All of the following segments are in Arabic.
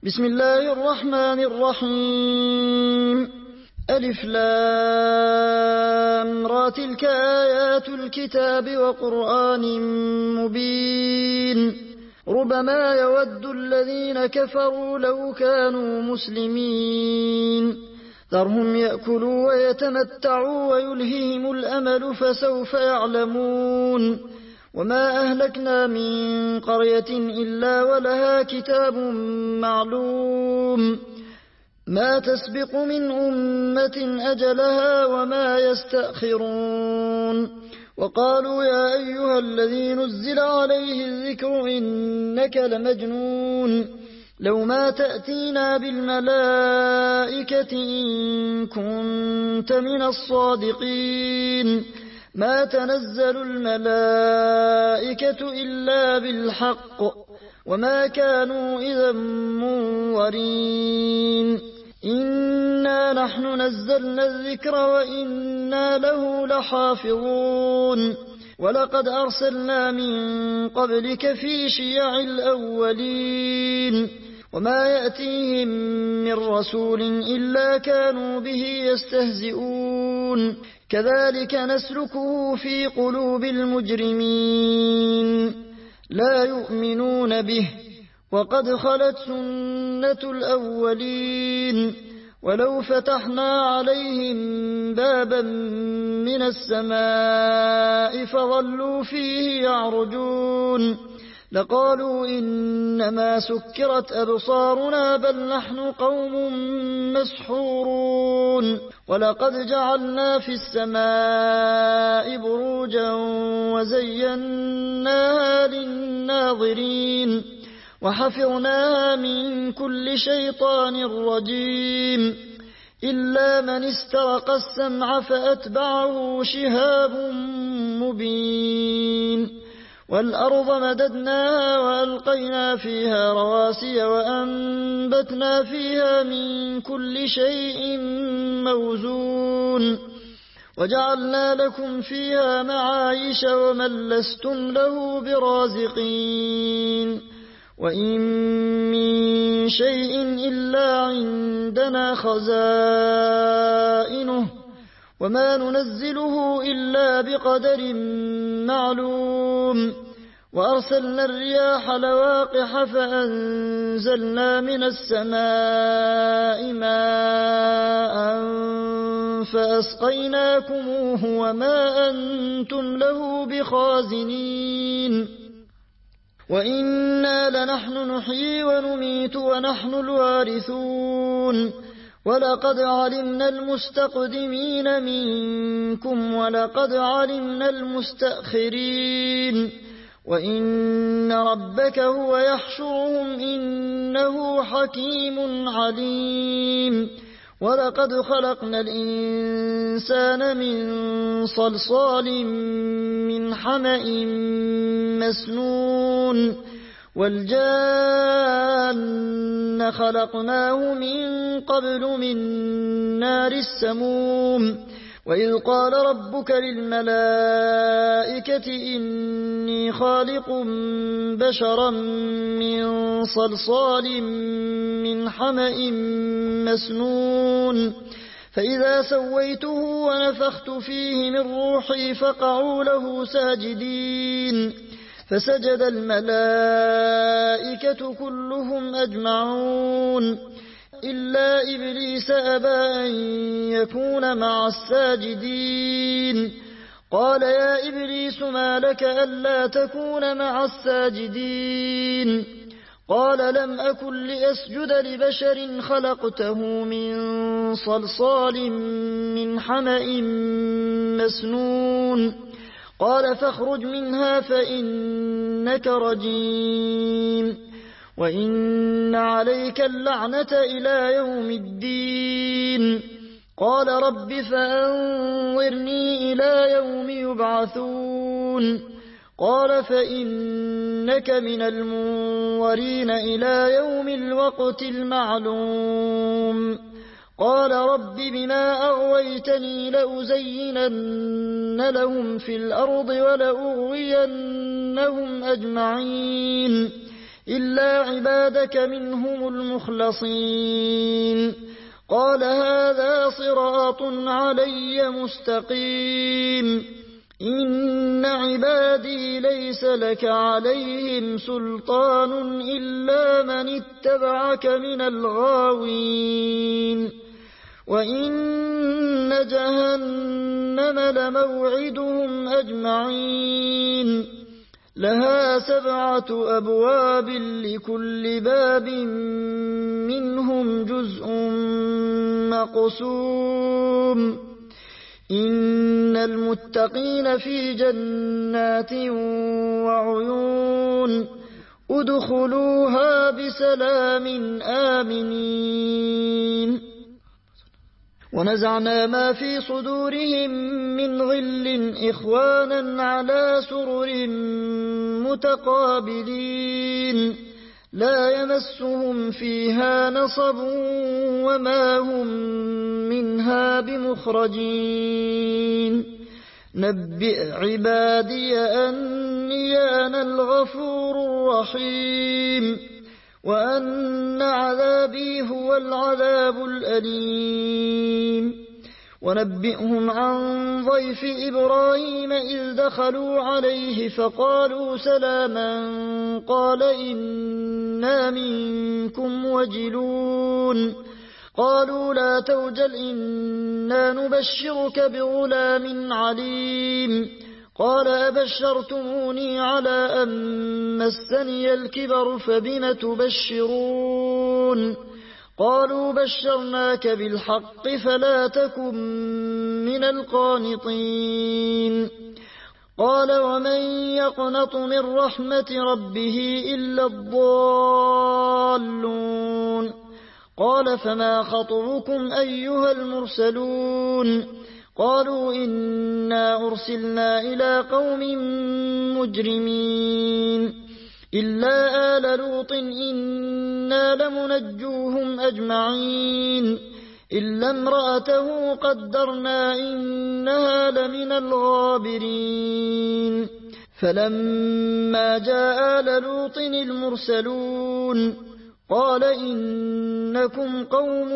بسم الله الرحمن الرحيم ألف لام را تلك آيات الكتاب وقرآن مبين ربما يود الذين كفروا لو كانوا مسلمين ذرهم يأكلوا ويتمتعوا ويلههم الأمل فسوف يعلمون وما أهلكنا من قرية إلا ولها كتاب معلوم ما تسبق من أمة أجلها وما يستأخرون وقالوا يا أيها الذي نزل عليه الذكر إنك لمجنون لو ما تأتينا بالملائكة إن كنت من الصادقين ما تنزل الملائكة إلا بالحق وما كانوا إذا منظرين إنا نحن نزلنا الذكر وإنا له لحافظون ولقد أرسلنا من قبلك في شيع الأولين وما يأتيهم من رسول إلا كانوا به يستهزئون كذلك نسلكه في قلوب المجرمين لا يؤمنون به وقد خلت سنة الأولين ولو فتحنا عليهم بابا من السماء فظلوا فيه يعرجون لقالوا إنما سكرت أبصارنا بل نحن قوم مسحورون ولقد جعلنا في السماء بروجا وزيناها للناظرين وحفظناها من كل شيطان رجيم إلا من استرق السمع فأتبعه شهاب مبين والأرض مددناها وألقينا فيها رواسي وأنبتنا فيها من كل شيء موزون وجعلنا لكم فيها معايش ومن لستم له برازقين وإن من شيء إلا عندنا خزائنه وما ننزله إلا بقدر معلوم وأرسلنا الرياح لواقح فأنزلنا من السماء ماء فأسقيناكموه وما أنتم له بخازنين وإنا لنحن نحيي ونميت ونحن الوارثون ولقد علمنا المستقدمين منكم ولقد علمنا المستأخرين وإن ربك هو يحشرهم إنه حكيم عليم ولقد خلقنا الإنسان من صلصال من حمأ مسنون والجان خلقناه من قبل من نار السموم وإذ قال ربك للملائكة إني خالق بشرا من صلصال من حمأ مسنون فإذا سويته ونفخت فيه من روحي فقعوا له ساجدين فسجد الملائكة كلهم أجمعون إلا إبليس أبى أن يكون مع الساجدين قال يا إبليس ما لك ألا تكون مع الساجدين قال لم أكن لأسجد لبشر خلقته من صلصال من حمأ مسنون قال فاخرج منها فإنك رجيم وإن عليك اللعنة إلى يوم الدين قال رب فأنظرني إلى يوم يبعثون قال فإنك من المنظرين إلى يوم الوقت المعلوم قال رب بما أغويتني لأزينن لهم في الأرض ولأغوينهم أجمعين إلا عبادك منهم المخلصين. قال هذا صراط علي مستقيم. إن عبادي ليس لك عليهم سلطان إلا من اتبعك من الغاوين. وإن جهنم لموعدهم أجمعين. لها 7 أبواب لكل باب منهم جزء مقسوم. إن المتقين في جنات وعيون. ادخلوها بسلام آمنين. ونزعنا ما في صدورهم من غل إخوانا على سرر متقابلين لا يمسهم فيها نصب وما هم منها بمخرجين. نبئ عبادي أني أنا الغفور الرحيم وأن عذابي هو العذاب الأليم. ونبئهم عن ضيف إبراهيم إذ دخلوا عليه فقالوا سلاما قال إنا منكم وجلون. قالوا لا توجل إنا نبشرك بغلام عليم. قال أبشرتموني على أن مسني الكبر فبم تبشرون. قالوا بشرناك بالحق فلا تكن من القانطين. قال ومن يقنط من رحمة ربه إلا الضالون. قال فما خطبكم أيها المرسلون. قالوا إنا أرسلنا إلى قوم مجرمين إلا آل لوط إنا لمنجوهم أجمعين إلا امرأته قدرنا إنها لمن الغابرين. فلما جاء آل لوط المرسلون قال إنكم قوم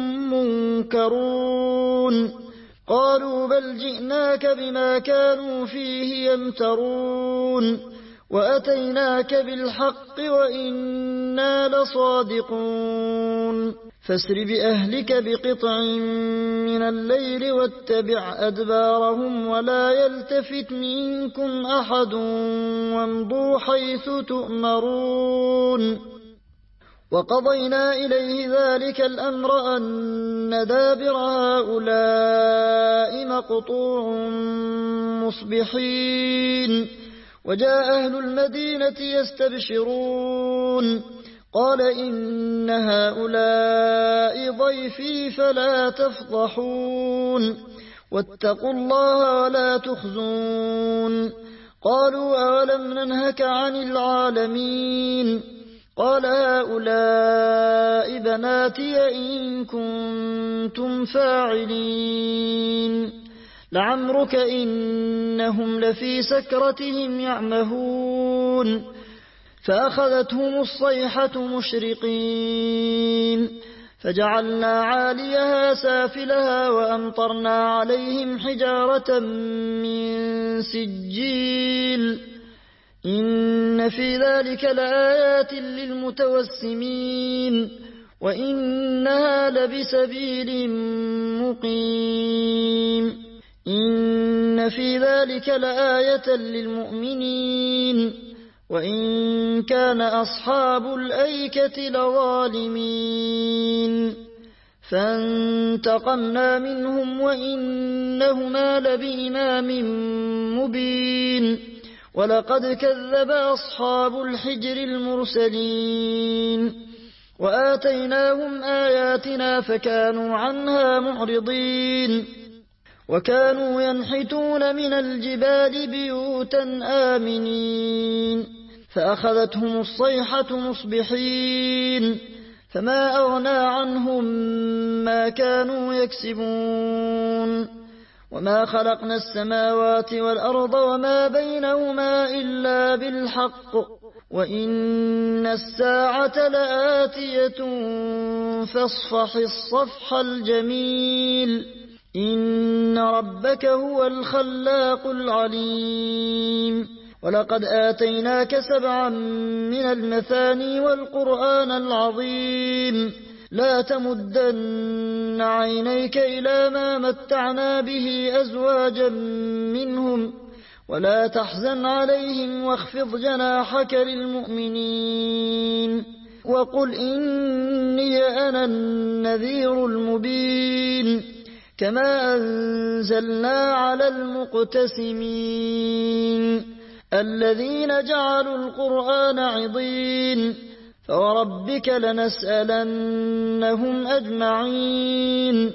منكرون. قالوا بل جئناك بما كانوا فيه يمترون وأتيناك بالحق وإنا لصادقون. فاسر بأهلك بقطع من الليل واتبع أدبارهم ولا يلتفت منكم أحد وامضوا حيث تؤمرون. وقضينا إليه ذلك الأمر أن دابر هؤلاء مقطوع مصبحين. وجاء أهل المدينة يستبشرون. قال إن هؤلاء ضيفي فلا تفضحون واتقوا الله ولا تخزون. قالوا أولم ننهك عن العالمين. قال هؤلاء بناتي إن كنتم فاعلين. لعمرك إنهم لفي سكرتهم يعمهون. فأخذتهم الصيحة مشرقين فجعلنا عاليها سافلها وأمطرنا عليهم حجارة من سجيل. إن في ذلك لآيات للمتوسمين وإنها لبسبيل مقيم. إن في ذلك لآية للمؤمنين وإن كان أصحاب الأيكة لظالمين. فانتقمنا منهم وإنهما لبإمام مبين. ولقد كذب أصحاب الحجر المرسلين وآتيناهم آياتنا فكانوا عنها معرضين. وكانوا ينحتون من الجبال بيوتا آمنين. فأخذتهم الصيحة مصبحين فما أغنى عنهم ما كانوا يكسبون. وما خلقنا السماوات والأرض وما بينهما إلا بالحق وإن الساعة لآتية فاصفح الصفح الجميل إن ربك هو الخلاق العليم ولقد آتيناك 7 من المثاني والقرآن العظيم لا تمدن عينيك إلى ما متعنا به أزواجا منهم ولا تحزن عليهم واخفض جناحك للمؤمنين وقل إني أنا النذير المبين كما أنزلنا على المقتسمين الذين جعلوا القرآن عضين فوربك لنسألنهم أجمعين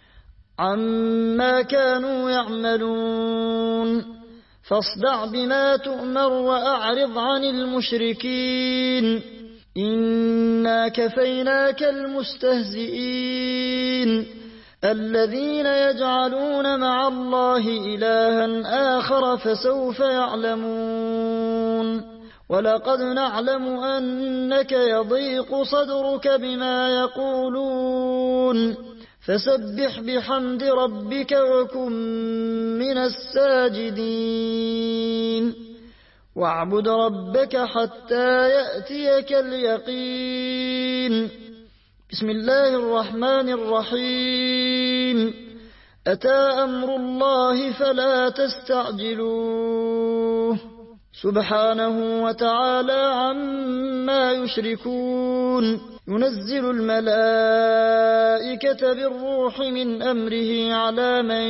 عما كانوا يعملون فاصدع بما تؤمر وأعرض عن المشركين إنا كفيناك المستهزئين الذين يجعلون مع الله إلها آخر فسوف يعلمون ولقد نعلم أنك يضيق صدرك بما يقولون فسبح بحمد ربك وكن من الساجدين واعبد ربك حتى يأتيك اليقين بسم الله الرحمن الرحيم أتى أمر الله فلا تستعجلوه سبحانه وتعالى عما يشركون ينزل الملائكة بالروح من أمره على من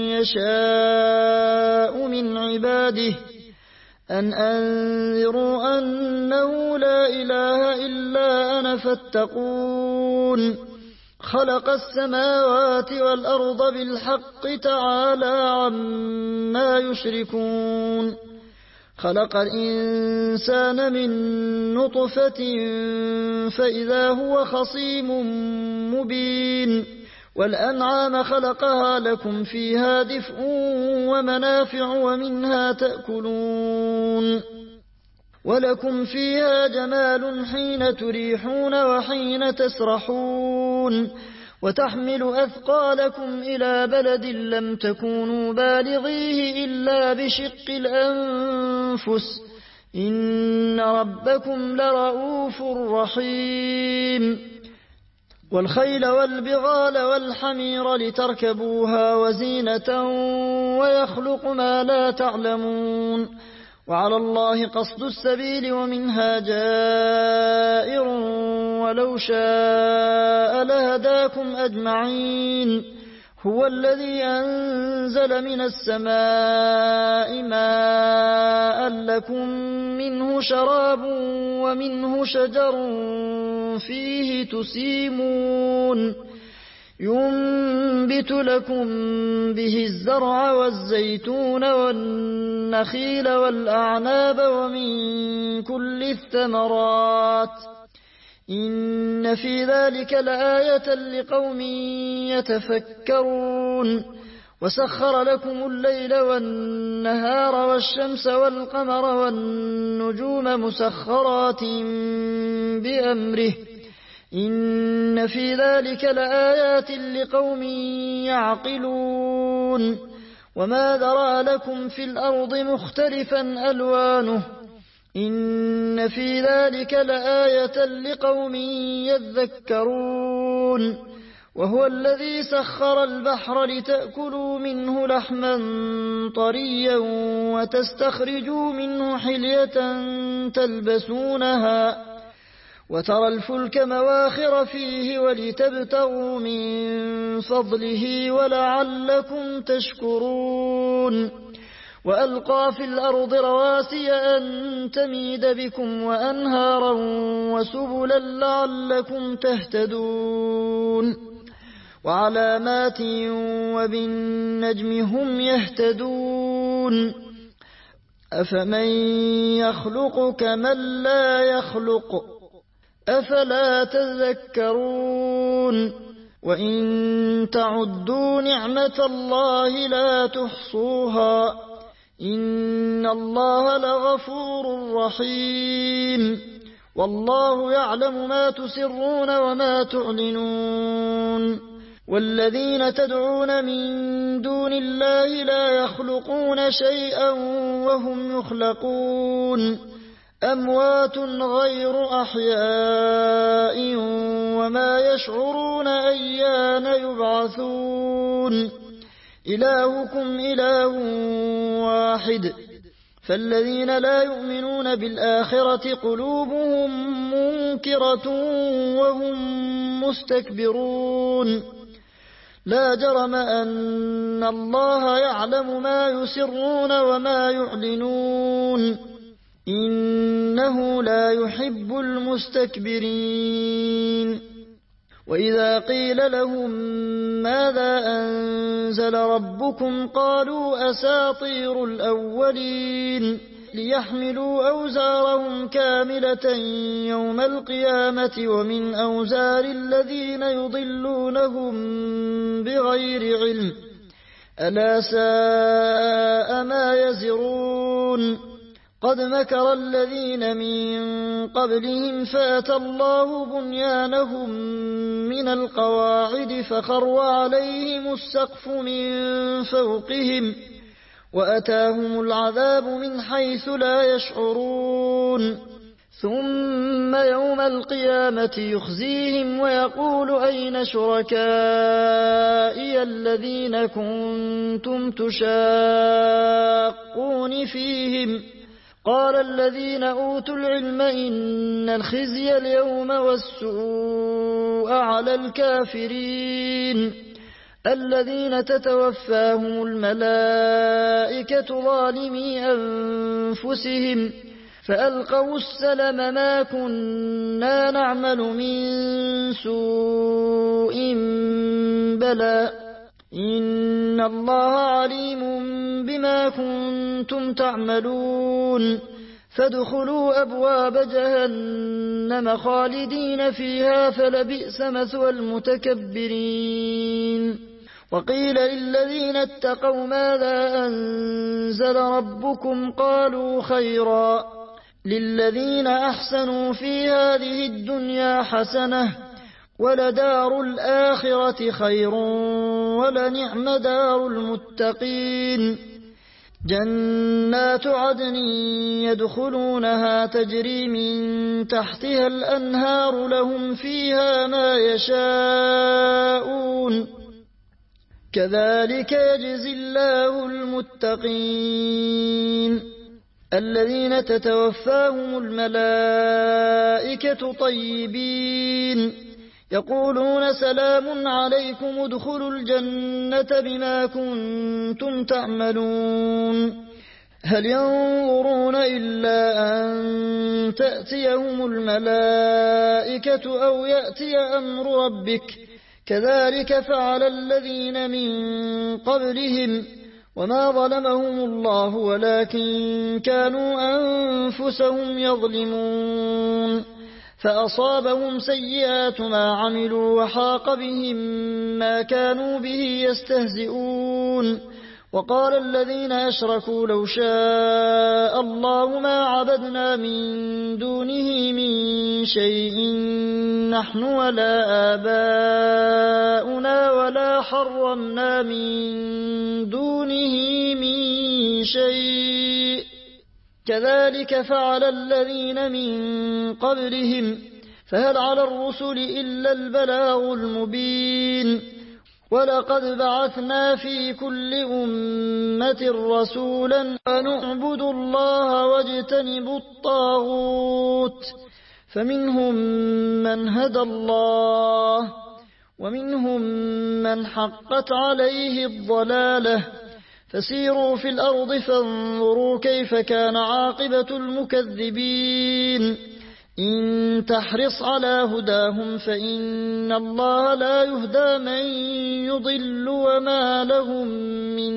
يشاء من عباده أن أنذروا أنه لا إله إلا أنا فاتقون خلق السماوات والأرض بالحق تعالى عما يشركون خلق الإنسان من نطفة فإذا هو خصيم مبين والأنعام خلقها لكم فيها دفء ومنافع ومنها تأكلون ولكم فيها جمال حين تريحون وحين تسرحون وتحمل أثقالكم إلى بلد لم تكونوا بالغيه إلا بشق الأنفس إن ربكم لرؤوف رحيم والخيل والبغال والحمير لتركبوها وزينة ويخلق ما لا تعلمون وعلى الله قصد السبيل ومنها جائر ولو شاء لهداكم أجمعين هو الذي أنزل من السماء ماء لكم منه شراب ومنه شجر فيه تسيمون ينبت لكم به الزرع والزيتون والنخيل والأعناب ومن كل الثمرات إن في ذلك لآية لقوم يتفكرون وسخر لكم الليل والنهار والشمس والقمر والنجوم مسخرات بأمره إن في ذلك لآيات لقوم يعقلون وما ذرى لكم في الأرض مختلفا ألوانه إن في ذلك لآية لقوم يذكرون وهو الذي سخر البحر لتأكلوا منه لحما طريا وتستخرجوا منه حلية تلبسونها وترى الفلك مواخر فيه ولتبتغوا من فضله ولعلكم تشكرون وألقى في الأرض رواسي أن تميد بكم وأنهارا وسبلا لعلكم تهتدون وعلامات وبالنجم هم يهتدون أفمن يخلق كمن لا يخلق أفلا تذكرون وإن تعدوا نعمة الله لا تحصوها إن الله لغفور رحيم والله يعلم ما تسرون وما تعلنون والذين تدعون من دون الله لا يخلقون شيئا وهم يخلقون أموات غير أحياء وما يشعرون أيان يبعثون إلهكم إله واحد فالذين لا يؤمنون بالآخرة قلوبهم منكرة وهم مستكبرون لا جرم أن الله يعلم ما يسرون وما يعلنون إنه لا يحب المستكبرين وإذا قيل لهم ماذا أنزل ربكم قالوا أساطير الأولين ليحملوا أوزارهم كاملة يوم القيامة ومن أوزار الذين يضلونهم بغير علم ألا ساء ما يزرون قد مكر الذين من قبلهم فأتى الله بنيانهم من القواعد فخر عليهم السقف من فوقهم وأتاهم العذاب من حيث لا يشعرون ثم يوم القيامة يخزيهم ويقول أين شركائي الذين كنتم تشاقون فيهم قال الذين أوتوا العلم إن الخزي اليوم والسوء على الكافرين الذين تتوفاهم الملائكة ظالمي أنفسهم فألقوا السلم ما كنا نعمل من سوء بلى إن الله عليم بما كنتم تعملون فادخلوا أبواب جهنم خالدين فيها فلبئس مثوى المتكبرين وقيل للذين اتقوا ماذا أنزل ربكم قالوا خيرا للذين أحسنوا في هذه الدنيا حسنة ولدار الآخرة خير ولنعم دار المتقين جنات عدن يدخلونها تجري من تحتها الأنهار لهم فيها ما يشاءون كذلك يجزي الله المتقين الذين تتوفاهم الملائكة طيبين يقولون سلام عليكم ادخلوا الجنة بما كنتم تعملون هل ينظرون إلا أن تأتيهم الملائكة أو يأتي أمر ربك كذلك فعل الذين من قبلهم وما ظلمهم الله ولكن كانوا أنفسهم يظلمون فأصابهم سيئات ما عملوا وحاق بهم ما كانوا به يستهزئون وقال الذين أشركوا لو شاء الله ما عبدنا من دونه من شيء نحن ولا آباؤنا ولا حرمنا من دونه من شيء كذلك فعل الذين من قبلهم فهل على الرسل إلا البلاغ المبين ولقد بعثنا في كل أمة رسولا أن اعبدوا الله واجتنبوا الطاغوت فمنهم من هدى الله ومنهم من حقت عليه الضلالة فسيروا في الأرض فانظروا كيف كان عاقبة المكذبين إن تحرص على هداهم فإن الله لا يهدى من يضل وما لهم من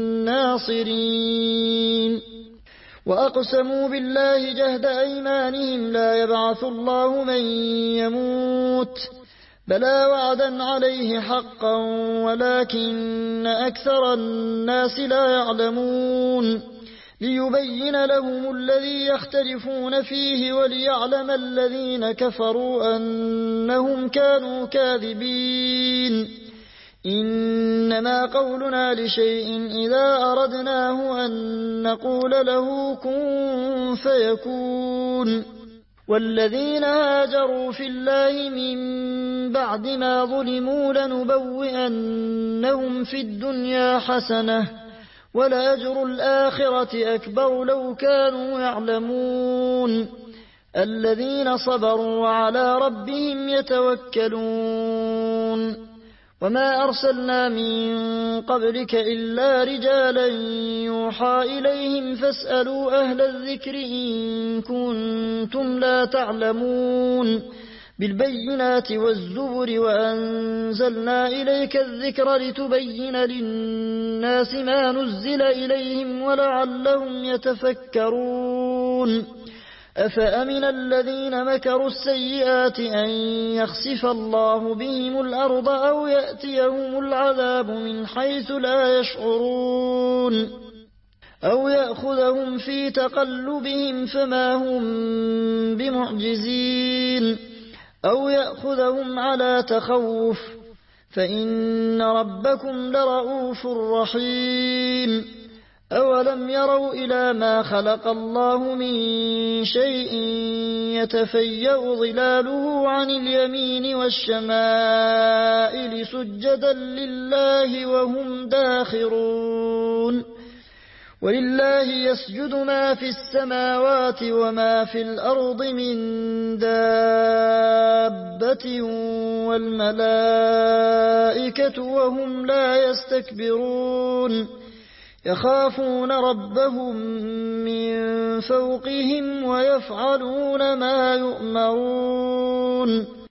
ناصرين وأقسموا بالله جهد أيمانهم لا يبعث الله من يموت بلى وعدا عليه حقا ولكن أكثر الناس لا يعلمون ليبين لهم الذي يختلفون فيه وليعلم الذين كفروا أنهم كانوا كاذبين إنما قولنا لشيء إذا أردناه أن نقول له كن فيكون والذين هاجروا في الله من بعد ما ظلموا لنبوئنهم في الدنيا حسنة ولأجر الآخرة أكبر لو كانوا يعلمون الذين صبروا وعلى ربهم يتوكلون وما أرسلنا من قبلك إلا رجالا يوحى إليهم فاسألوا أهل الذكر إن كنتم لا تعلمون بالبينات والزبر وأنزلنا إليك الذكر لتبين للناس ما نزل إليهم ولعلهم يتفكرون أفأمن الذين مكروا السيئات أن يخسف الله بهم الأرض أو يأتيهم العذاب من حيث لا يشعرون أو يأخذهم في تقلبهم فما هم بمعجزين أو يأخذهم على تخوف فإن ربكم لرؤوف رحيم أولم يروا إلى ما خلق الله من شيء يتفيأ ظلاله عن اليمين والشمائل سجدا لله وهم داخرون ولله يسجد ما في السماوات وما في الأرض من دابة والملائكة وهم لا يستكبرون يخافون ربهم من فوقهم ويفعلون ما يؤمرون